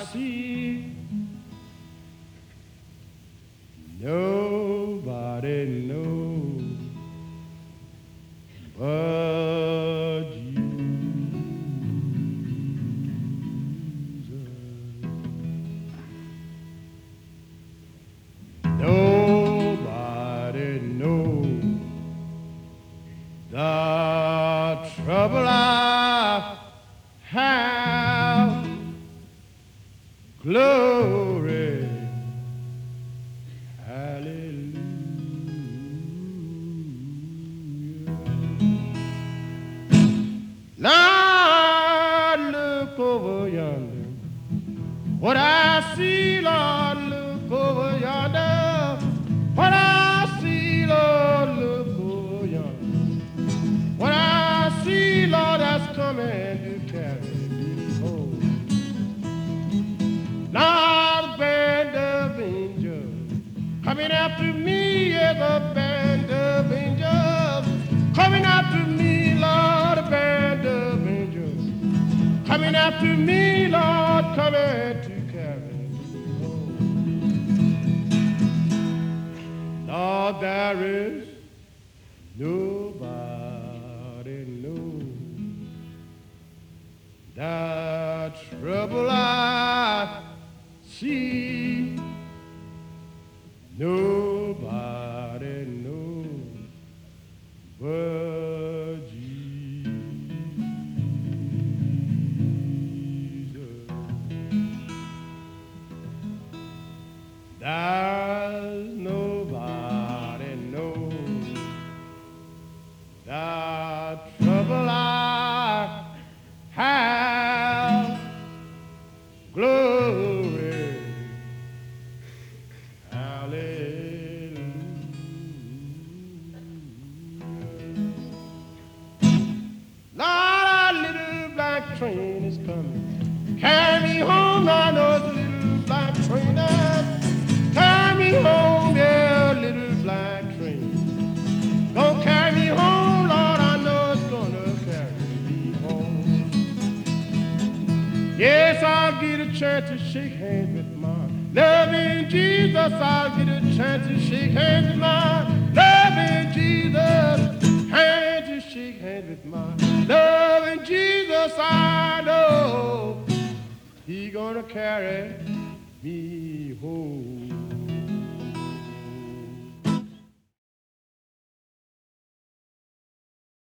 see nobody knows but Jesus. Nobody knows the trouble I have. Glory, hallelujah. Lord, look over yonder. What I see, Lord, look over yonder. What I see, Lord, look over yonder. What I see, Lord, that's coming to carry me home. Now the band of angels coming after me, yeah, the band of angels coming after me, Lord, the band of angels coming after me, Lord, coming to carry me home. Lord, there is nobody knows the trouble I see. Nobody knows but Jesus. There's nobody knows the trouble I have. Glory, hallelujah. Lord, our little black train is coming. Carry me home, I know it's a little black train. Carry me home, yeah, little black train. Gonna carry me home, Lord, I know it's gonna carry me home. Yes, I'll get a chance to shake hands with my loving Jesus. I'll get a chance to shake hands with my loving Jesus. Hands to shake hands with my loving Jesus. I know He gonna carry me home.